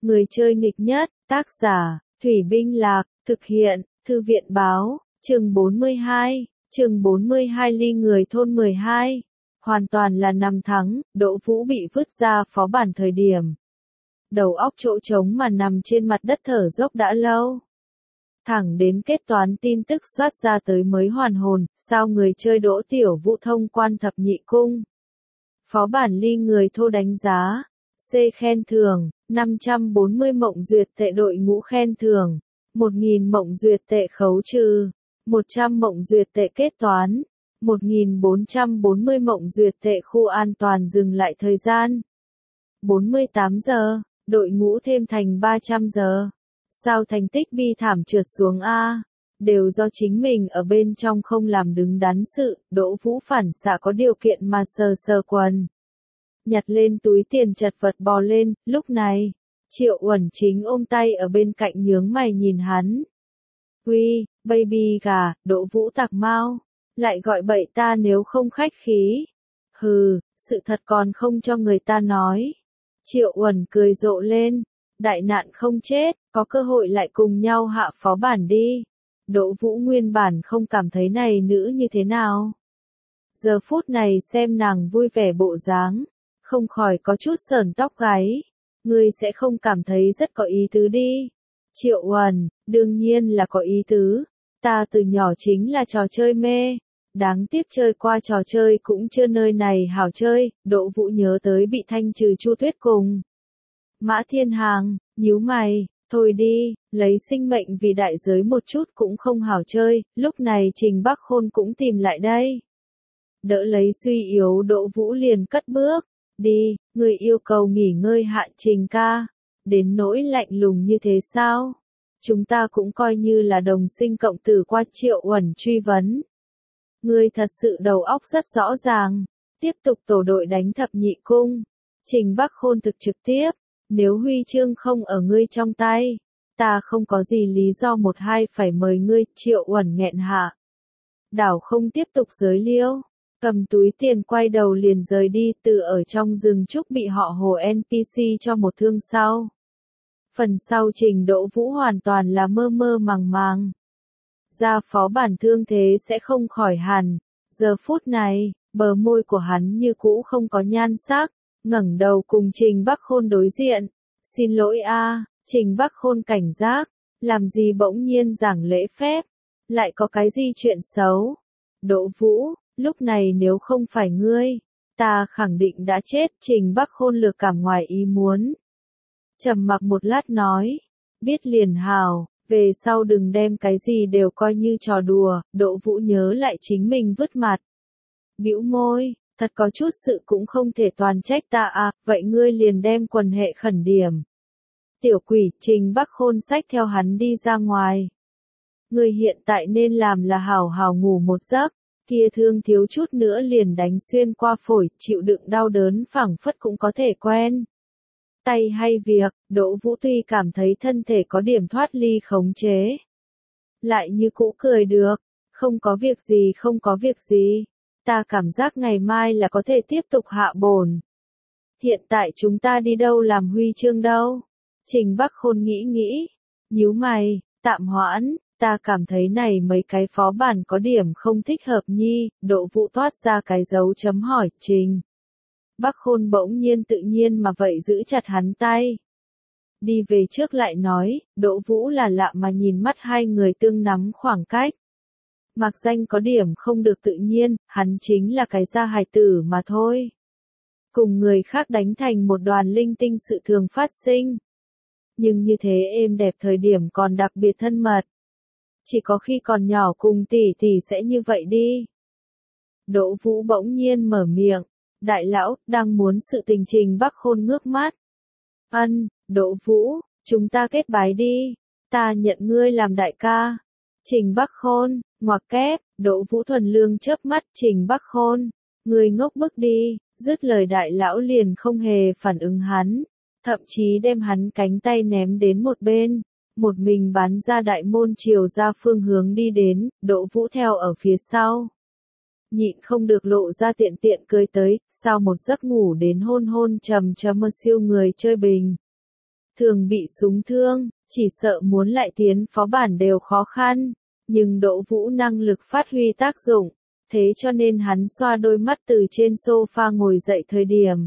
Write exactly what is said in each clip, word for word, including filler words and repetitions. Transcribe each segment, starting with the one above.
Người chơi nghịch nhất, tác giả, Thủy Binh Lạc, thực hiện, Thư viện báo, chương bốn mươi hai, chương bốn mươi hai ly người thôn mười hai. Hoàn toàn là nằm thắng, Đỗ Vũ bị vứt ra phó bản thời điểm. Đầu óc chỗ trống mà nằm trên mặt đất thở dốc đã lâu. Thẳng đến kết toán tin tức soát ra tới mới hoàn hồn, sao người chơi Đỗ Tiểu Vũ thông quan thập nhị cung. Phó bản ly người thô đánh giá, C khen thưởng, năm trăm bốn mươi mộng duyệt tệ đội ngũ khen thưởng, một nghìn mộng duyệt tệ khấu trừ, một trăm mộng duyệt tệ kết toán, một nghìn bốn trăm bốn mươi mộng duyệt tệ khu an toàn dừng lại thời gian. bốn mươi tám giờ, đội ngũ thêm thành ba trăm giờ. Sao thành tích bi thảm trượt xuống a? Đều do chính mình ở bên trong không làm đứng đắn sự, Đỗ Vũ phản xạ có điều kiện mà sờ sờ quần. Nhặt lên túi tiền chật vật bò lên, lúc này, Triệu Uẩn Chính ôm tay ở bên cạnh nhướng mày nhìn hắn. Uy, baby gà, Đỗ Vũ tạc mau, lại gọi bậy ta nếu không khách khí. Hừ, sự thật còn không cho người ta nói. Triệu Uẩn cười rộ lên, đại nạn không chết, có cơ hội lại cùng nhau hạ phó bản đi. Đỗ Vũ nguyên bản không cảm thấy này nữ như thế nào. Giờ phút này xem nàng vui vẻ bộ dáng, không khỏi có chút sởn tóc gáy. Ngươi sẽ không cảm thấy rất có ý tứ đi. Triệu Uẩn, đương nhiên là có ý tứ. Ta từ nhỏ chính là trò chơi mê. Đáng tiếc chơi qua trò chơi cũng chưa nơi này hảo chơi. Đỗ Vũ nhớ tới bị thanh trừ Chu Tuyết cùng Mã Thiên Hàng, nhíu mày, thôi đi, lấy sinh mệnh vì đại giới một chút cũng không hảo chơi. Lúc này Trình Bắc Khôn cũng tìm lại đây. Đỡ lấy suy yếu Đỗ Vũ liền cất bước. Đi, người yêu cầu nghỉ ngơi hạ Trình ca. Đến nỗi lạnh lùng như thế sao? Chúng ta cũng coi như là đồng sinh cộng tử qua. Triệu Uẩn truy vấn. Ngươi thật sự đầu óc rất rõ ràng. Tiếp tục tổ đội đánh thập nhị cung. Trình Bắc Khôn thực trực tiếp. Nếu huy chương không ở ngươi trong tay, ta không có gì lý do một hai phải mời ngươi. Triệu Uẩn nghẹn hạ. Đảo không tiếp tục giới liêu. Cầm túi tiền quay đầu liền rời đi, từ ở trong rừng trúc bị họ Hồ en pê xê cho một thương sau. Phần sau Trình Đỗ Vũ hoàn toàn là mơ mơ màng màng. Ra phó bản thương thế sẽ không khỏi hẳn. Giờ phút này, bờ môi của hắn như cũ không có nhan sắc, ngẩng đầu cùng Trình Bắc Khôn đối diện. Xin lỗi a, Trình Bắc Khôn cảnh giác, làm gì bỗng nhiên giảng lễ phép, lại có cái gì chuyện xấu. Đỗ Vũ, lúc này nếu không phải ngươi, ta khẳng định đã chết. Trình Bắc Khôn lược cảm ngoài ý muốn. Trầm mặc một lát nói, biết liền hào, về sau đừng đem cái gì đều coi như trò đùa. Đỗ Vũ nhớ lại chính mình vứt mặt. Bĩu môi, thật có chút sự cũng không thể toàn trách ta à, vậy ngươi liền đem quần hệ khẩn điểm. Tiểu quỷ, Trình Bắc Khôn xách theo hắn đi ra ngoài. Ngươi hiện tại nên làm là hào hào ngủ một giấc. Kia thương thiếu chút nữa liền đánh xuyên qua phổi, chịu đựng đau đớn phảng phất cũng có thể quen. Tay hay việc, Đỗ Vũ tuy cảm thấy thân thể có điểm thoát ly khống chế. Lại như cũ cười được, không có việc gì không có việc gì. Ta cảm giác ngày mai là có thể tiếp tục hạ bổn. Hiện tại chúng ta đi đâu làm huy chương đâu? Trình Bắc Khôn nghĩ nghĩ, nhíu mày, tạm hoãn. Ta cảm thấy này mấy cái phó bản có điểm không thích hợp nhi. Đỗ Vũ toát ra cái dấu chấm hỏi. Trình Bắc Khôn bỗng nhiên tự nhiên mà vậy giữ chặt hắn tay. Đi về trước lại nói. Đỗ Vũ là lạ mà nhìn mắt hai người tương nắm khoảng cách. Mặc danh có điểm không được tự nhiên. Hắn chính là cái gia hài tử mà thôi. Cùng người khác đánh thành một đoàn linh tinh sự thường phát sinh. Nhưng như thế êm đẹp thời điểm còn đặc biệt thân mật. Chỉ có khi còn nhỏ cùng tỷ tỷ sẽ như vậy đi. Đỗ Vũ bỗng nhiên mở miệng. Đại lão, đang muốn sự tình. Trình Bắc Khôn ngước mắt. Ân, Đỗ Vũ, chúng ta kết bái đi. Ta nhận ngươi làm đại ca. Trình Bắc Khôn, ngoặc kép. Đỗ Vũ thuần lương chớp mắt. Trình Bắc Khôn, ngươi ngốc bức đi. Dứt lời đại lão liền không hề phản ứng hắn. Thậm chí đem hắn cánh tay ném đến một bên. Một mình bắn ra đại môn chiều ra phương hướng đi đến. Đỗ Vũ theo ở phía sau. Nhịn không được lộ ra tiện tiện cười tới. Sau một giấc ngủ đến hôn hôn trầm trầm mơ siêu người chơi bình. thường bị súng thương, chỉ sợ muốn lại tiến phó bản đều khó khăn, nhưng Đỗ Vũ năng lực phát huy tác dụng, thế cho nên hắn xoa đôi mắt từ trên sofa ngồi dậy thời điểm.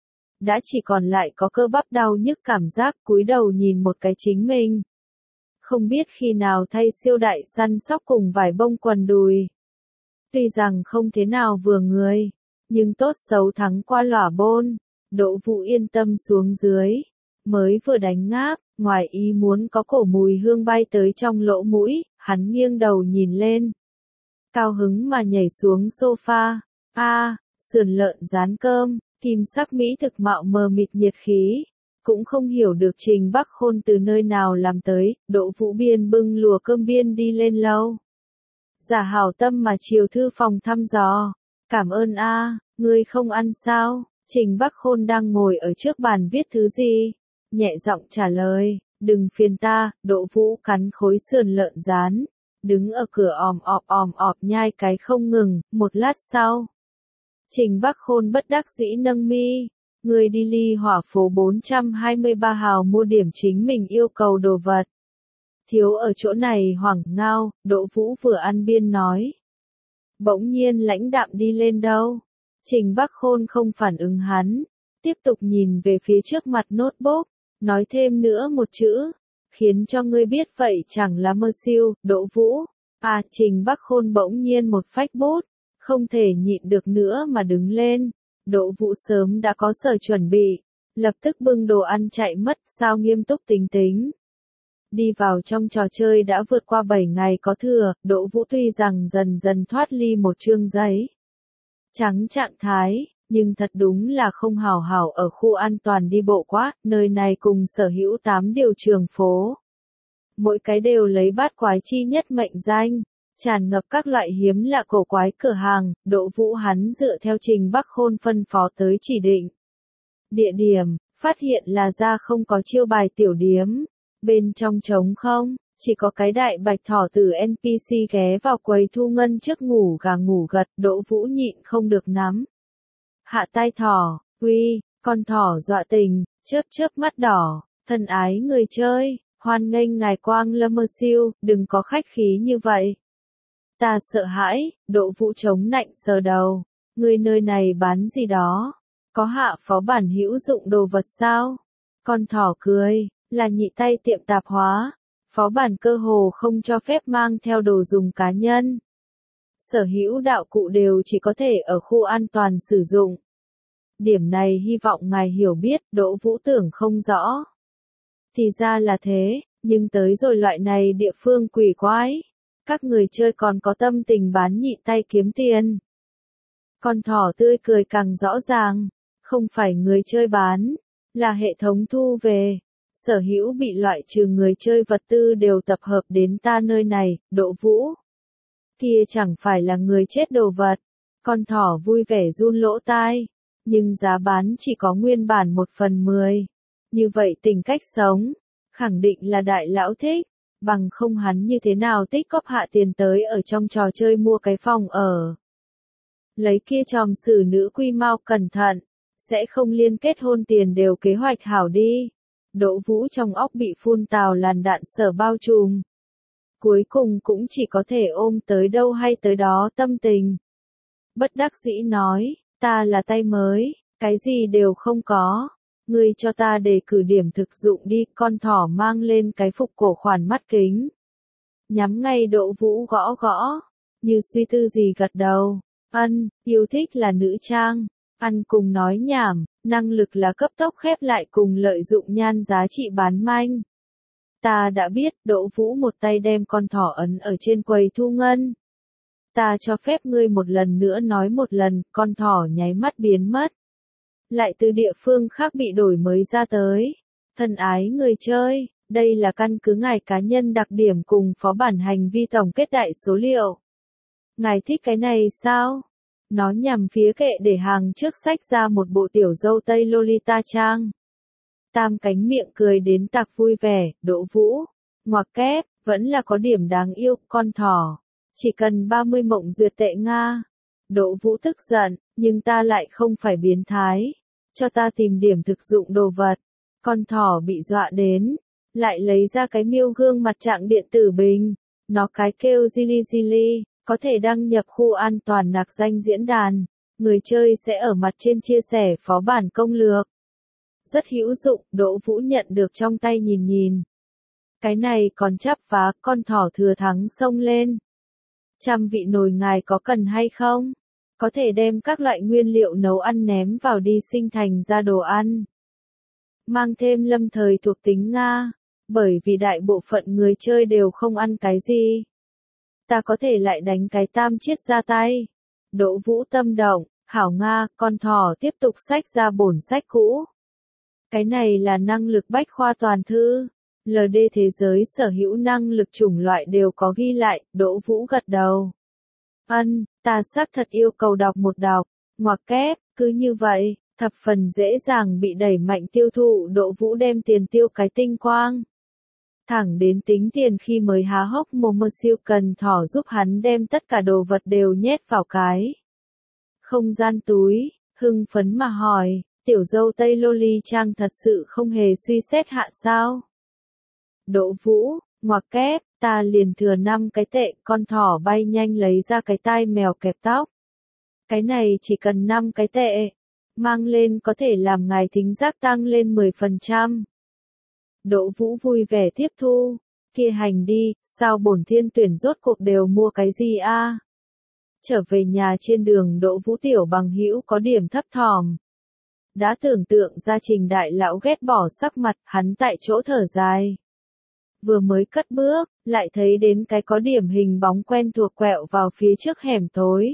Đã chỉ còn lại có cơ bắp đau nhức cảm giác cúi đầu nhìn một cái chính mình. Không biết khi nào thay siêu đại săn sóc cùng vải bông quần đùi. Tuy rằng không thế nào vừa người, nhưng tốt xấu thắng qua lỏa bôn, Đỗ Vũ yên tâm xuống dưới. Mới vừa đánh ngáp, ngoài ý muốn có cổ mùi hương bay tới trong lỗ mũi, hắn nghiêng đầu nhìn lên. Cao hứng mà nhảy xuống sofa, a à, sườn lợn rán cơm, kim sắc mỹ thực mạo mờ mịt nhiệt khí. Cũng không hiểu được Trình Bắc Khôn từ nơi nào làm tới, Đỗ Vũ biên bưng lùa cơm biên đi lên lâu. Giả hảo tâm mà chiều thư phòng thăm dò. Cảm ơn a, à, ngươi không ăn sao? Trình Bắc Khôn đang ngồi ở trước bàn viết thứ gì? Nhẹ giọng trả lời, đừng phiền ta, Đỗ Vũ cắn khối sườn lợn rán. Đứng ở cửa òm ọp òm ọp nhai cái không ngừng, một lát sau. Trình Bắc Khôn bất đắc dĩ nâng mi. Người đi Ly Hỏa phố bốn trăm hai mươi ba hào mua điểm chính mình yêu cầu đồ vật. Thiếu ở chỗ này hoảng ngao, Đỗ Vũ vừa ăn biên nói. Bỗng nhiên lãnh đạm đi lên đâu. Trình Bắc Khôn không phản ứng hắn. Tiếp tục nhìn về phía trước mặt notebook. Nói thêm nữa một chữ. Khiến cho ngươi biết vậy chẳng là mơ siêu, Đỗ Vũ. À, Trình Bắc Khôn bỗng nhiên một phách bút. Không thể nhịn được nữa mà đứng lên. Đỗ Vũ sớm đã có sở chuẩn bị, lập tức bưng đồ ăn chạy mất, sao nghiêm túc tính tính. Đi vào trong trò chơi đã vượt qua bảy ngày có thừa, Đỗ Vũ tuy rằng dần dần thoát ly một chương giấy trắng trạng thái, nhưng thật đúng là không hào hảo ở khu an toàn đi bộ quá, nơi này cùng sở hữu tám điều trường phố. Mỗi cái đều lấy bát quái chi nhất mệnh danh. Tràn ngập các loại hiếm lạ cổ quái cửa hàng, Đỗ Vũ hắn dựa theo Trình Bắc Khôn phân phó tới chỉ định. Địa điểm, phát hiện là ra không có chiêu bài tiểu điếm. Bên trong trống không, chỉ có cái đại bạch thỏ từ en pê xê ghé vào quầy thu ngân trước ngủ gà ngủ gật, Đỗ Vũ nhịn không được nắm. Hạ tai thỏ, uy, con thỏ dọa tình, chớp chớp mắt đỏ, thân ái người chơi, hoan nghênh ngài Quang Lâm mơ siêu, đừng có khách khí như vậy. Ta sợ hãi, Đỗ Vũ chống nạnh sờ đầu. Người nơi này bán gì đó? Có hạ phó bản hữu dụng đồ vật sao? Con thỏ cười, là nhị tay tiệm tạp hóa. Phó bản cơ hồ không cho phép mang theo đồ dùng cá nhân. Sở hữu đạo cụ đều chỉ có thể ở khu an toàn sử dụng. Điểm này hy vọng ngài hiểu biết, Đỗ Vũ tưởng không rõ. Thì ra là thế, nhưng tới rồi loại này địa phương quỷ quái. Các người chơi còn có tâm tình bán nhị tay kiếm tiền. Con thỏ tươi cười càng rõ ràng, không phải người chơi bán, là hệ thống thu về. Sở hữu bị loại trừ người chơi vật tư đều tập hợp đến ta nơi này, Đỗ Vũ. Kia chẳng phải là người chết đồ vật. Con thỏ vui vẻ run lỗ tai, nhưng giá bán chỉ có nguyên bản một phần mười. Như vậy tình cách sống, khẳng định là đại lão thích. Bằng không hắn như thế nào tích cóp hạ tiền tới ở trong trò chơi mua cái phòng ở. Lấy kia tròm xử nữ quy mau cẩn thận, sẽ không liên kết hôn tiền đều kế hoạch hảo đi. Đỗ Vũ trong óc bị phun tào làn đạn sở bao trùm. Cuối cùng cũng chỉ có thể ôm tới đâu hay tới đó tâm tình. Bất đắc dĩ nói, ta là tay mới, cái gì đều không có. Ngươi cho ta đề cử điểm thực dụng đi, con thỏ mang lên cái phục cổ khoản mắt kính. Nhắm ngay Đỗ Vũ gõ gõ, như suy tư gì gật đầu. Ân, yêu thích là nữ trang. Ăn cùng nói nhảm, năng lực là cấp tốc khép lại cùng lợi dụng nhan giá trị bán manh. Ta đã biết, Đỗ Vũ một tay đem con thỏ ấn ở trên quầy thu ngân. Ta cho phép ngươi một lần nữa nói một lần, con thỏ nháy mắt biến mất. Lại từ địa phương khác bị đổi mới ra tới. Thân ái người chơi, đây là căn cứ ngài cá nhân đặc điểm cùng phó bản hành vi tổng kết đại số liệu. Ngài thích cái này sao? Nó nhằm phía kệ để hàng trước sách ra một bộ tiểu dâu tây Lolita trang. Tam cánh miệng cười đến tạc vui vẻ, Đỗ Vũ. Ngoặc kép, vẫn là có điểm đáng yêu, con thỏ. Chỉ cần ba mươi mộng duyệt tệ Nga. Đỗ Vũ tức giận, nhưng ta lại không phải biến thái. Cho ta tìm điểm thực dụng đồ vật. Con thỏ bị dọa đến, lại lấy ra cái miêu gương mặt trạng điện tử bình. Nó cái kêu zili zili, có thể đăng nhập khu an toàn nạc danh diễn đàn. Người chơi sẽ ở mặt trên chia sẻ phó bản công lược. Rất hữu dụng, Đỗ Vũ nhận được trong tay nhìn nhìn. Cái này còn chắp vá, con thỏ thừa thắng xông lên. Trăm vị nồi ngài có cần hay không? Có thể đem các loại nguyên liệu nấu ăn ném vào đi sinh thành ra đồ ăn. Mang thêm lâm thời thuộc tính Nga, bởi vì đại bộ phận người chơi đều không ăn cái gì. Ta có thể lại đánh cái tam chiết ra tay. Đỗ Vũ tâm động, hảo Nga, con thỏ tiếp tục xách ra bổn sách cũ. Cái này là năng lực bách khoa toàn thư. lờ đê thế giới sở hữu năng lực chủng loại đều có ghi lại, Đỗ Vũ gật đầu. Ân, ta xác thật yêu cầu đọc một đọc, ngoặc kép, cứ như vậy, thập phần dễ dàng bị đẩy mạnh tiêu thụ. Đỗ Vũ đem tiền tiêu cái tinh quang. Thẳng đến tính tiền khi mới há hốc mồm mơ siêu cần thỏ giúp hắn đem tất cả đồ vật đều nhét vào cái không gian túi, hưng phấn mà hỏi, tiểu dâu Tây Loli Trang thật sự không hề suy xét hạ sao? Đỗ Vũ, ngoặc kép, ta liền thừa năm cái tệ, con thỏ bay nhanh lấy ra cái tai mèo kẹp tóc. Cái này chỉ cần năm cái tệ, mang lên có thể làm ngài thính giác tăng lên mười phần trăm. Đỗ Vũ vui vẻ tiếp thu, kia hành đi, sao bổn thiên tuyển rốt cuộc đều mua cái gì a? Trở về nhà trên đường Đỗ Vũ tiểu bằng hữu có điểm thấp thỏm. Đã tưởng tượng ra Trình đại lão ghét bỏ sắc mặt, hắn tại chỗ thở dài. Vừa mới cất bước, lại thấy đến cái có điểm hình bóng quen thuộc quẹo vào phía trước hẻm tối.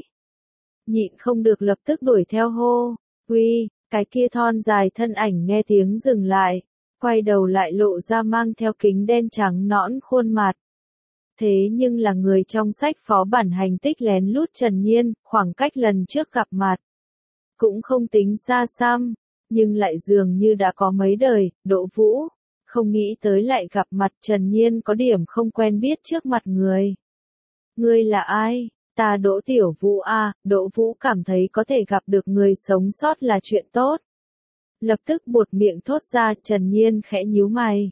Nhịn không được lập tức đuổi theo hô, uy, cái kia thon dài thân ảnh nghe tiếng dừng lại, quay đầu lại lộ ra mang theo kính đen trắng nõn khuôn mặt. Thế nhưng là người trong sách phó bản hành tích lén lút Trần Nhiên, khoảng cách lần trước gặp mặt. Cũng không tính xa xăm, nhưng lại dường như đã có mấy đời. Đỗ Vũ, không nghĩ tới lại gặp mặt Trần Nhiên có điểm không quen biết trước mặt người. Ngươi là ai? Ta Đỗ Tiểu Vũ a. Đỗ Vũ cảm thấy có thể gặp được người sống sót là chuyện tốt. Lập tức buột miệng thốt ra. Trần Nhiên khẽ nhíu mày.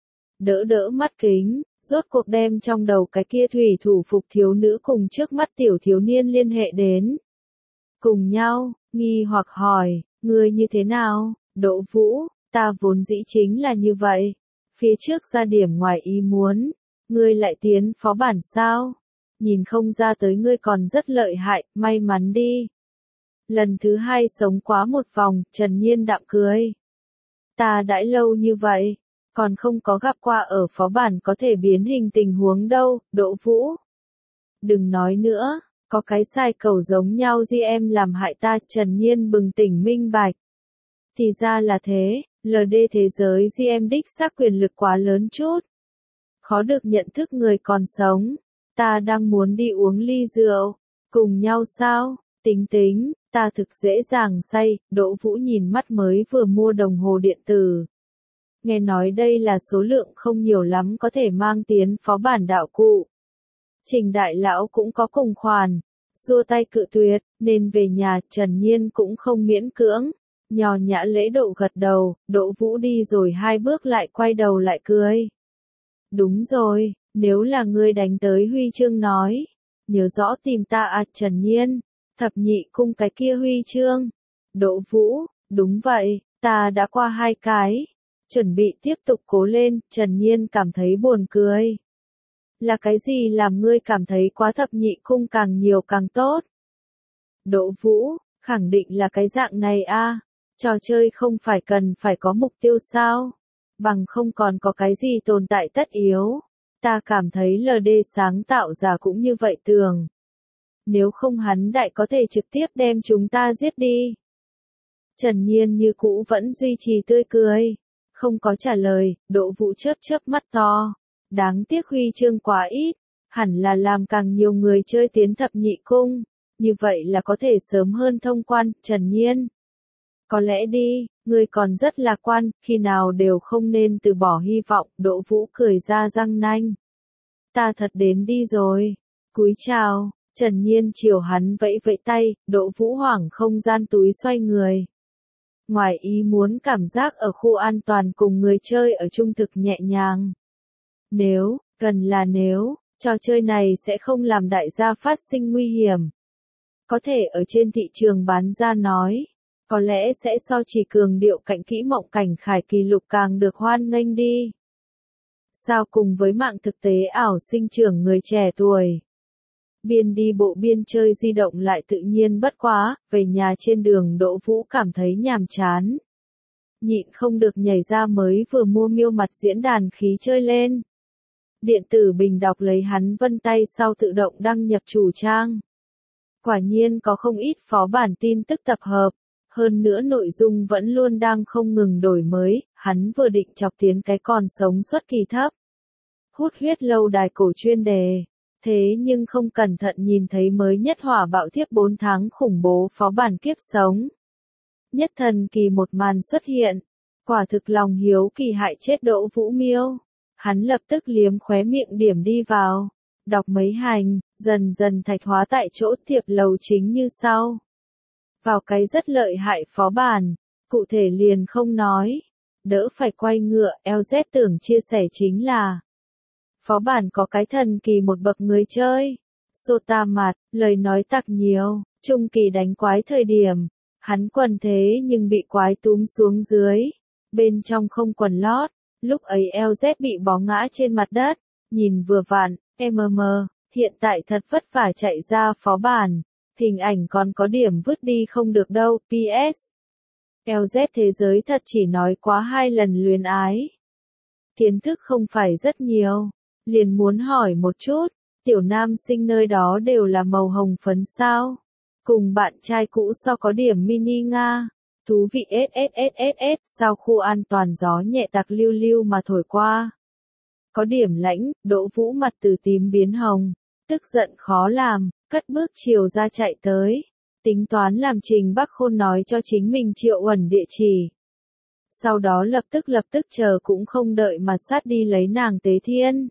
Đỡ đỡ mắt kính, rốt cuộc đem trong đầu cái kia thủy thủ phục thiếu nữ cùng trước mắt tiểu thiếu niên liên hệ đến. Cùng nhau, nghi hoặc hỏi, ngươi như thế nào? Đỗ Vũ, ta vốn dĩ chính là như vậy. Phía trước ra điểm ngoài ý muốn, ngươi lại tiến phó bản sao? Nhìn không ra tới ngươi còn rất lợi hại, may mắn đi. Lần thứ hai sống quá một vòng, Trần Nhiên đạm cười. Ta đãi lâu như vậy, còn không có gặp qua ở phó bản có thể biến hình tình huống đâu. Đỗ Vũ, đừng nói nữa, có cái sai cầu giống nhau di em làm hại ta. Trần Nhiên bừng tỉnh minh bạch. Thì ra là thế, lờ đê thế giới giê em đích xác quyền lực quá lớn chút. Khó được nhận thức người còn sống. Ta đang muốn đi uống ly rượu. Cùng nhau sao? Tính tính, ta thực dễ dàng say. Đỗ Vũ nhìn mắt mới vừa mua đồng hồ điện tử. Nghe nói đây là số lượng không nhiều lắm có thể mang tiến phó bản đạo cụ. Trình đại lão cũng có cùng khoản. Xua tay cự tuyệt, nên về nhà. Trần Nhiên cũng không miễn cưỡng. Nhò nhã lễ độ gật đầu. Đỗ Vũ đi rồi hai bước lại quay đầu lại cười. Đúng rồi, nếu là ngươi đánh tới huy chương nói. Nhớ rõ tìm ta à. Trần Nhiên, thập nhị cung cái kia huy chương. Đỗ Vũ, đúng vậy, ta đã qua hai cái. Chuẩn bị tiếp tục cố lên. Trần Nhiên cảm thấy buồn cười. Là cái gì làm ngươi cảm thấy quá thập nhị cung càng nhiều càng tốt? Đỗ Vũ, khẳng định là cái dạng này a. Trò chơi không phải cần phải có mục tiêu sao? Bằng không còn có cái gì tồn tại tất yếu. Ta cảm thấy lờ đê sáng tạo giả cũng như vậy tưởng. Nếu không hắn đại có thể trực tiếp đem chúng ta giết đi. Trần Nhiên như cũ vẫn duy trì tươi cười. Không có trả lời. Đỗ Vũ chớp chớp mắt to. Đáng tiếc huy chương quá ít. Hẳn là làm càng nhiều người chơi tiến thập nhị cung. Như vậy là có thể sớm hơn thông quan. Trần Nhiên, có lẽ đi, ngươi còn rất lạc quan, khi nào đều không nên từ bỏ hy vọng. Đỗ Vũ cười ra răng nanh. Ta thật đến đi rồi. Cúi chào. Trần Nhiên chiều hắn vẫy vẫy tay. Đỗ Vũ hoảng không gian túi xoay người. Ngoài ý muốn cảm giác ở khu an toàn cùng người chơi ở trung thực nhẹ nhàng. Nếu, cần là nếu, trò chơi này sẽ không làm đại gia phát sinh nguy hiểm. Có thể ở trên thị trường bán ra nói, có lẽ sẽ so chỉ cường điệu cạnh kỹ mộng cảnh khải kỳ lục càng được hoan nghênh đi. Sao cùng với mạng thực tế ảo sinh trưởng người trẻ tuổi. Biên đi bộ biên chơi di động lại tự nhiên bất quá, về nhà trên đường Đỗ Vũ cảm thấy nhàm chán. Nhịn không được nhảy ra mới vừa mua miêu mặt diễn đàn khí chơi lên. Điện tử bình đọc lấy hắn vân tay sau tự động đăng nhập chủ trang. Quả nhiên có không ít phó bản tin tức tập hợp, hơn nữa nội dung vẫn luôn đang không ngừng đổi mới, hắn vừa định chọc tiến cái còn sống suất kỳ thấp. Hút huyết lâu đài cổ chuyên đề, thế nhưng không cẩn thận nhìn thấy mới nhất hỏa bạo thiếp bốn tháng khủng bố phó bản kiếp sống. Nhất thần kỳ một màn xuất hiện, quả thực lòng hiếu kỳ hại chết Đỗ Vũ Miêu. Hắn lập tức liếm khóe miệng điểm đi vào, đọc mấy hành, dần dần thạch hóa tại chỗ thiệp lầu chính như sau. Vào cái rất lợi hại phó bản, cụ thể liền không nói, đỡ phải quay ngựa, eo dét tưởng chia sẻ chính là. Phó bản có cái thần kỳ một bậc người chơi, Sota mặt, lời nói tặc nhiều, trung kỳ đánh quái thời điểm, hắn quần thế nhưng bị quái túm xuống dưới, bên trong không quần lót. Lúc ấy eo dét bị bó ngã trên mặt đất, nhìn vừa vặn, mm, hiện tại thật vất vả chạy ra phó bản, hình ảnh còn có điểm vứt đi không được đâu, pê ét. eo dét thế giới thật chỉ nói quá hai lần luyến ái. Kiến thức không phải rất nhiều, liền muốn hỏi một chút, tiểu nam sinh nơi đó đều là màu hồng phấn sao? Cùng bạn trai cũ so có điểm mini Nga. Thú vị sssss sao khu an toàn gió nhẹ tạc lưu lưu mà thổi qua. Có điểm lãnh, Đỗ Vũ mặt từ tím biến hồng, tức giận khó làm, cất bước chiều ra chạy tới. Tính toán làm Trình Bắc Khôn nói cho chính mình Triệu Uẩn địa chỉ. Sau đó lập tức lập tức chờ cũng không đợi mà sát đi lấy nàng Tế Thiên.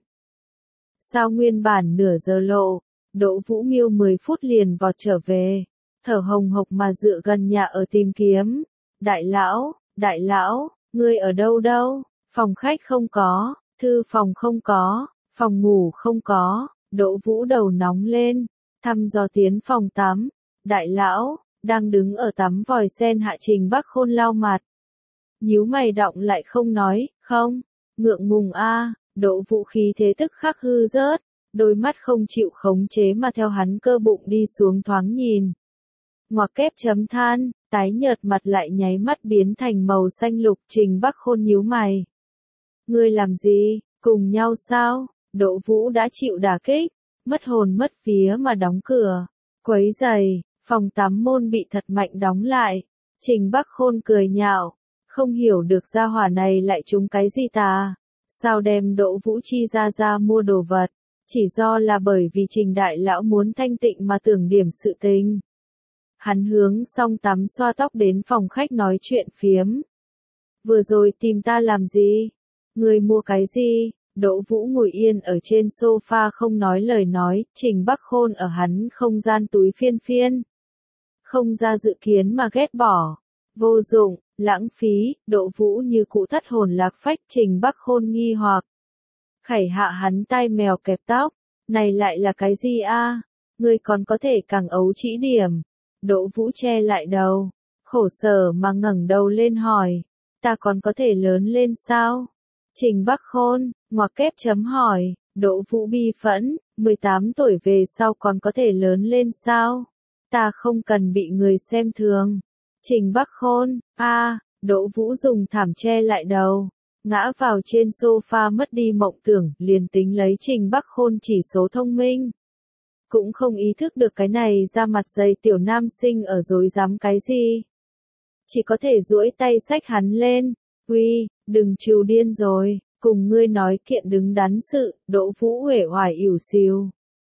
Sao nguyên bản nửa giờ lộ, Đỗ Vũ Miêu mười phút liền vọt trở về. Thở hồng hộc mà dựa gần nhà ở tìm kiếm. Đại lão, đại lão, ngươi ở đâu đâu? Phòng khách không có, thư phòng không có, phòng ngủ không có, Đỗ Vũ đầu nóng lên, thăm dò tiến phòng tắm. Đại lão, đang đứng ở tắm vòi sen hạ Trình Bắc Khôn lau mặt. Nhíu mày động lại không nói, không, ngượng ngùng a, Đỗ Vũ khí thế tức khắc hư rớt, đôi mắt không chịu khống chế mà theo hắn cơ bụng đi xuống thoáng nhìn. Ngoặc kép chấm than, tái nhợt mặt lại nháy mắt biến thành màu xanh lục. Trình Bắc Khôn nhíu mày. Ngươi làm gì, cùng nhau sao? Đỗ Vũ đã chịu đả kích, mất hồn mất vía mà đóng cửa, quấy giày, phòng tắm môn bị thật mạnh đóng lại. Trình Bắc Khôn cười nhạo, không hiểu được gia hỏa này lại trúng cái gì tà, sao đem Đỗ Vũ chi ra ra mua đồ vật, chỉ do là bởi vì Trình đại lão muốn thanh tịnh mà tưởng điểm sự tình. Hắn hướng xong tắm xoa tóc đến phòng khách nói chuyện phiếm. Vừa rồi tìm ta làm gì? Người mua cái gì? Đỗ Vũ ngồi yên ở trên sofa không nói lời nói, Trình Bắc Khôn ở hắn không gian túi phiên phiên. Không ra dự kiến mà ghét bỏ. Vô dụng, lãng phí, Đỗ Vũ như cụ thất hồn lạc phách. Trình Bắc Khôn nghi hoặc. Khẩy hạ hắn tai mèo kẹp tóc. Này lại là cái gì a? Người còn có thể càng ấu trĩ điểm. Đỗ Vũ che lại đầu, khổ sở mà ngẩng đầu lên hỏi, ta còn có thể lớn lên sao? Trình Bắc Khôn, ngoặc kép chấm hỏi, Đỗ Vũ bi phẫn, mười tám tuổi về sau còn có thể lớn lên sao? Ta không cần bị người xem thường. Trình Bắc Khôn, a, Đỗ Vũ dùng thảm che lại đầu, ngã vào trên sofa mất đi mộng tưởng, liền tính lấy Trình Bắc Khôn chỉ số thông minh. Cũng không ý thức được cái này ra mặt dày tiểu nam sinh ở dối dám cái gì. Chỉ có thể duỗi tay xách hắn lên, uy, đừng trừu điên rồi, cùng ngươi nói kiện đứng đắn sự. Đỗ Vũ uể oải ỉu xìu.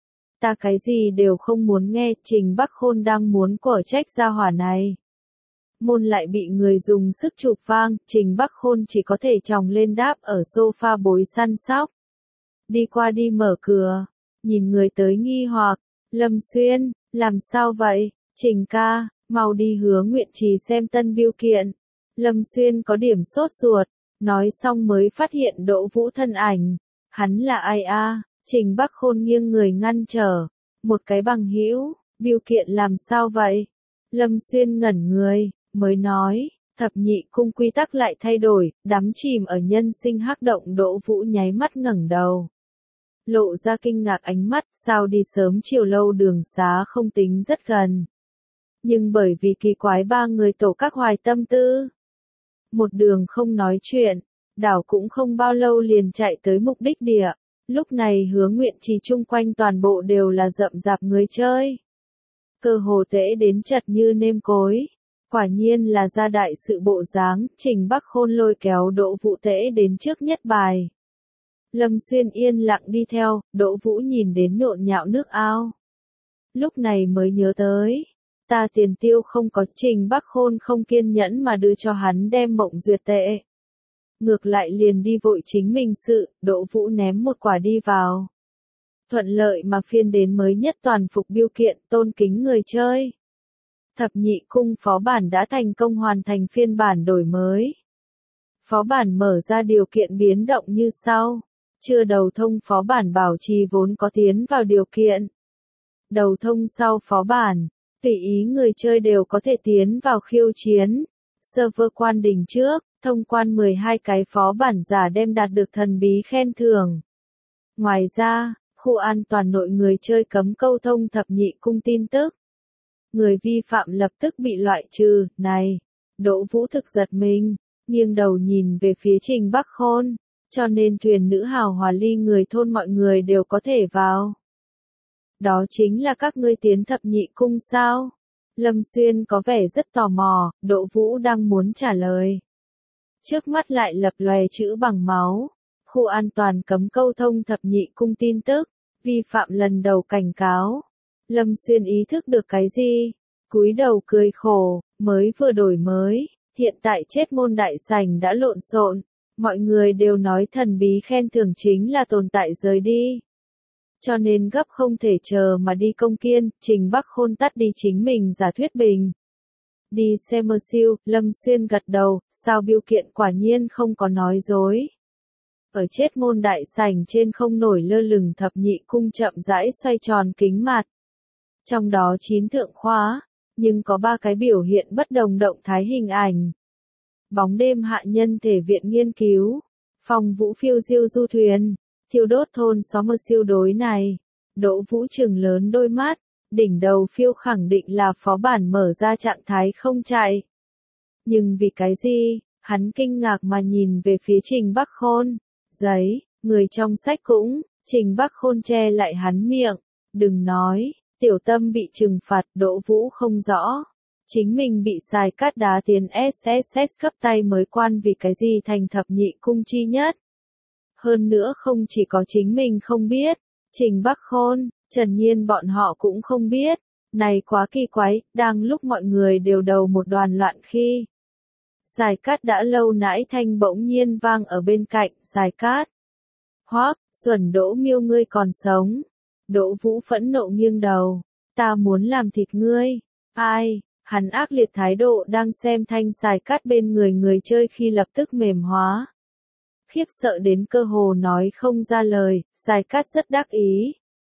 Ta cái gì đều không muốn nghe. Trình Bắc Khôn đang muốn quở trách gia hỏa này. Môn lại bị người dùng sức chụp vang, Trình Bắc Khôn chỉ có thể chòng lên đáp ở sofa bối săn sóc. Đi qua đi mở cửa. Nhìn người tới nghi hoặc, Lâm Xuyên, làm sao vậy? Trình ca, mau đi Hứa Nguyện Trì xem tân biêu kiện. Lâm Xuyên có điểm sốt ruột, nói xong mới phát hiện Đỗ Vũ thân ảnh. Hắn là ai a? Trình Bắc Khôn nghiêng người ngăn trở. Một cái bằng hữu, Bưu Kiện làm sao vậy? Lâm Xuyên ngẩn người, mới nói, thập nhị cung quy tắc lại thay đổi, đắm chìm ở nhân sinh hắc động. Đỗ Vũ nháy mắt ngẩng đầu. Lộ ra kinh ngạc ánh mắt, sao đi sớm chiều lâu đường xá không tính rất gần. Nhưng bởi vì kỳ quái ba người tổ các hoài tâm tư. Một đường không nói chuyện, đảo cũng không bao lâu liền chạy tới mục đích địa. Lúc này Hứa Nguyện Trì chung quanh toàn bộ đều là rậm rạp người chơi. Cơ hồ tễ đến chật như nêm cối. Quả nhiên là ra đại sự bộ dáng, Trình Bắc Khôn lôi kéo Đỗ Vũ tễ đến trước nhất bài. Lâm Xuyên yên lặng đi theo, Đỗ Vũ nhìn đến nhộn nhạo nước ao. Lúc này mới nhớ tới. Ta tiền tiêu không có. Trình Bắc Khôn không kiên nhẫn mà đưa cho hắn đem mộng duyệt tệ. Ngược lại liền đi vội chính mình sự, Đỗ Vũ ném một quả đi vào. Thuận lợi mà phiên đến mới nhất toàn phục Bưu Kiện, tôn kính người chơi. Thập nhị cung phó bản đã thành công hoàn thành phiên bản đổi mới. Phó bản mở ra điều kiện biến động như sau. Chưa đầu thông phó bản bảo trì vốn có tiến vào điều kiện. Đầu thông sau phó bản, tùy ý người chơi đều có thể tiến vào khiêu chiến. Server quan đỉnh trước, thông quan mười hai cái phó bản giả đem đạt được thần bí khen thưởng. Ngoài ra, khu an toàn nội người chơi cấm câu thông thập nhị cung tin tức. Người vi phạm lập tức bị loại trừ. Này, Đỗ Vũ thực giật mình, nghiêng đầu nhìn về phía Trình Bắc Khôn. Cho nên thuyền nữ hào hòa ly người thôn mọi người đều có thể vào. Đó chính là các ngươi tiến thập nhị cung sao? Lâm Xuyên có vẻ rất tò mò, Đỗ Vũ đang muốn trả lời. Trước mắt lại lập lòe chữ bằng máu. Khu an toàn cấm câu thông thập nhị cung tin tức, vi phạm lần đầu cảnh cáo. Lâm Xuyên ý thức được cái gì? Cúi đầu cười khổ, mới vừa đổi mới, hiện tại chết môn đại sảnh đã lộn xộn. Mọi người đều nói thần bí khen thưởng chính là tồn tại rời đi. Cho nên gấp không thể chờ mà đi công kiên, Trình Bắc Khôn tắt đi chính mình giả thuyết bình. Đi xem mơ siêu, Lâm Xuyên gật đầu, sao Bưu Kiện quả nhiên không có nói dối. Ở chết môn đại sảnh trên không nổi lơ lửng thập nhị cung chậm rãi xoay tròn kính mặt. Trong đó chín thượng khóa, nhưng có ba cái biểu hiện bất đồng động thái hình ảnh. Bóng đêm hạ nhân thể viện nghiên cứu, phong vũ phiêu diêu du thuyền, thiêu đốt thôn xóm mơ siêu đối này. Đỗ Vũ trừng lớn đôi mắt, đỉnh đầu phiêu khẳng định là phó bản mở ra trạng thái không chạy. Nhưng vì cái gì, hắn kinh ngạc mà nhìn về phía Trình Bắc Khôn. Giấy, người trong sách cũng, Trình Bắc Khôn che lại hắn miệng, đừng nói, tiểu tâm bị trừng phạt. Đỗ Vũ không rõ. Chính mình bị xài cát đá tiến ét ét ét cấp tay mới quan vì cái gì thành thập nhị cung chi nhất. Hơn nữa không chỉ có chính mình không biết, Trình Bắc Khôn, Trần Nhiên bọn họ cũng không biết. Này quá kỳ quái, đang lúc mọi người đều đầu một đoàn loạn khi. Xài cát đã lâu nãy thanh bỗng nhiên vang ở bên cạnh. Xài cát. Hoác, xuẩn Đỗ Miêu ngươi còn sống. Đỗ Vũ phẫn nộ nghiêng đầu. Ta muốn làm thịt ngươi. Ai? Hắn ác liệt thái độ đang xem thanh xài cát bên người người chơi khi lập tức mềm hóa. Khiếp sợ đến cơ hồ nói không ra lời, xài cát rất đắc ý.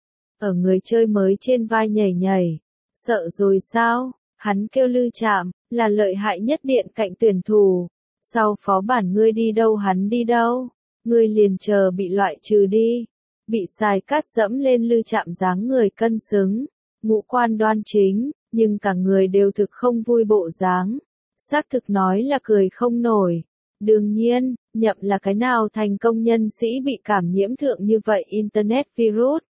Ở người chơi mới trên vai nhảy nhảy. Sợ rồi sao? Hắn kêu Lư Trạm, là lợi hại nhất điện cạnh tuyển thủ. Sau phó bản ngươi đi đâu hắn đi đâu? Ngươi liền chờ bị loại trừ đi. Bị xài cát dẫm lên Lư Trạm dáng người cân xứng. Ngũ quan đoan chính. Nhưng cả người đều thực không vui bộ dáng. Xác thực nói là cười không nổi. Đương nhiên, Nhậm là cái nào thành công nhân sĩ bị cảm nhiễm thượng như vậy Internet virus.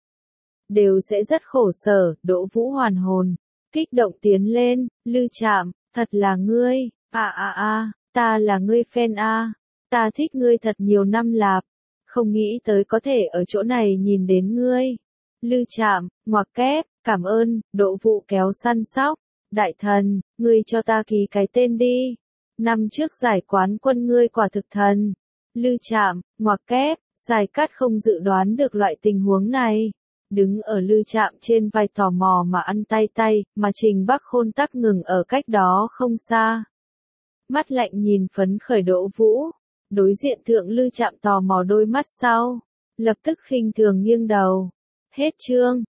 Đều sẽ rất khổ sở. Đỗ Vũ hoàn hồn. Kích động tiến lên. Lư Trạm, thật là ngươi. À à à, ta là ngươi fan a. Ta thích ngươi thật nhiều năm lạp. Không nghĩ tới có thể ở chỗ này nhìn đến ngươi. Lư Trạm, ngoặc kép. Cảm ơn. Đỗ Vũ kéo săn sóc. Đại thần, ngươi cho ta ký cái tên đi. Năm trước giải quán quân ngươi quả thực thần. Lư Trạm, ngoặc kép. Xài cát không dự đoán được loại tình huống này. Đứng ở Lư Trạm trên vai tò mò mà ăn tay tay, mà Trình Bắc Khôn tắc ngừng ở cách đó không xa. mắt lạnh nhìn phấn khởi Đỗ Vũ. Đối diện Thượng Lư Trạm tò mò đôi mắt sau, lập tức khinh thường nghiêng đầu. Hết chương.